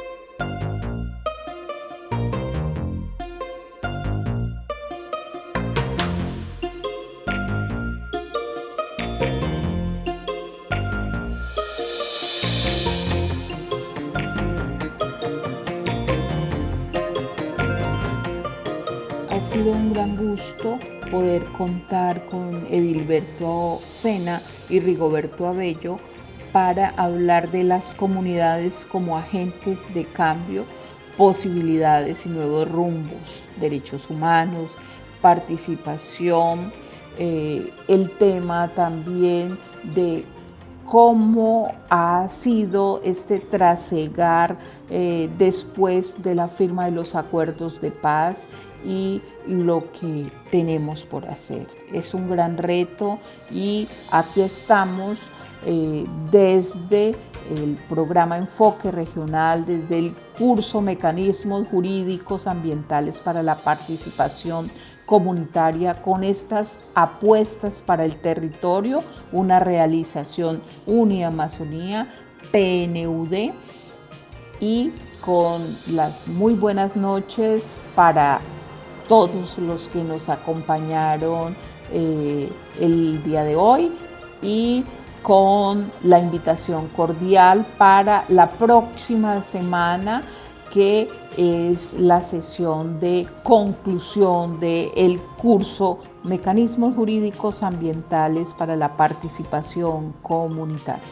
Ha sido un gran gusto poder contar con Edilberto Sena y Rigoberto Abello para hablar de las comunidades como agentes de cambio, posibilidades y nuevos rumbos, derechos humanos, participación, el tema también de cómo ha sido este trasegar después de la firma de los acuerdos de paz y lo que tenemos por hacer. Es un gran reto y aquí estamos desde el programa Enfoque Regional, desde el curso Mecanismos Jurídicos Ambientales para la Participación Comunitaria, con estas apuestas para el territorio, una realización Uniamazonía, PNUD, y con las muy buenas noches para todos los que nos acompañaron el día de hoy y con la invitación cordial para la próxima semana, que es la sesión de conclusión del curso Mecanismos Jurídicos Ambientales para la Participación Comunitaria.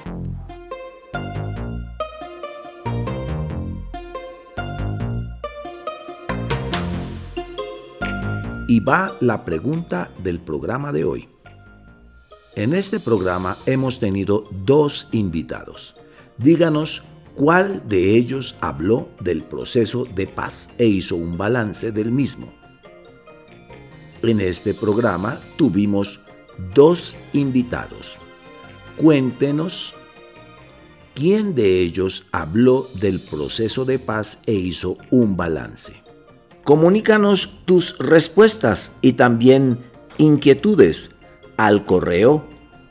Y va la pregunta del programa de hoy. En este programa hemos tenido 2 invitados. Díganos cuál de ellos habló del proceso de paz e hizo un balance del mismo. En este programa tuvimos 2 invitados. Cuéntenos quién de ellos habló del proceso de paz e hizo un balance. Comunícanos tus respuestas y también inquietudes al correo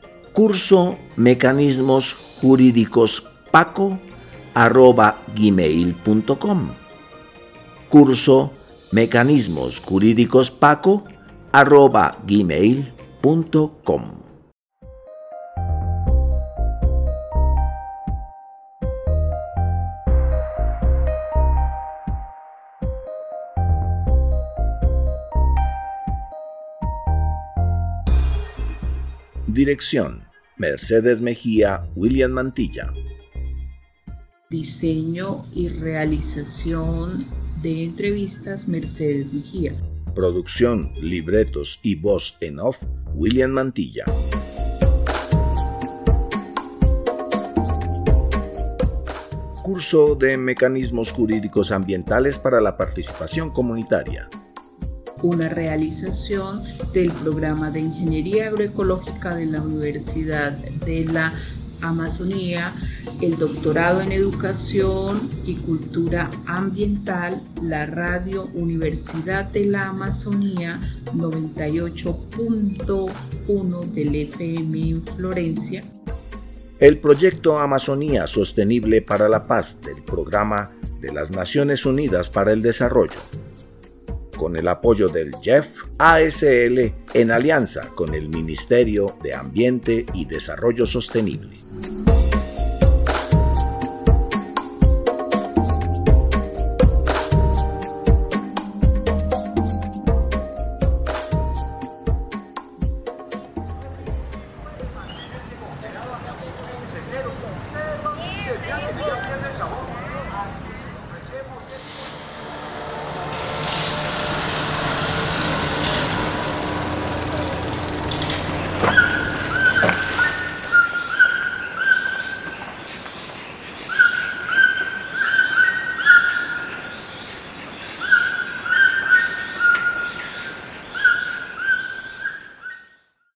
cursomecanismosjuridicospaco@gmail.com cursomecanismosjuridicospaco@gmail.com. Dirección: Mercedes Mejía, William Mantilla. Diseño y realización de entrevistas, Mercedes Mejía. Producción, libretos y voz en off, William Mantilla. Curso de Mecanismos Jurídicos Ambientales para la Participación Comunitaria. Una realización del programa de Ingeniería Agroecológica de la Universidad de la Amazonía, el doctorado en Educación y Cultura Ambiental, la Radio Universidad de la Amazonía 98.1 del FM en Florencia. El proyecto Amazonía Sostenible para la Paz del Programa de las Naciones Unidas para el Desarrollo, con el apoyo del JEF ASL en alianza con el Ministerio de Ambiente y Desarrollo Sostenible.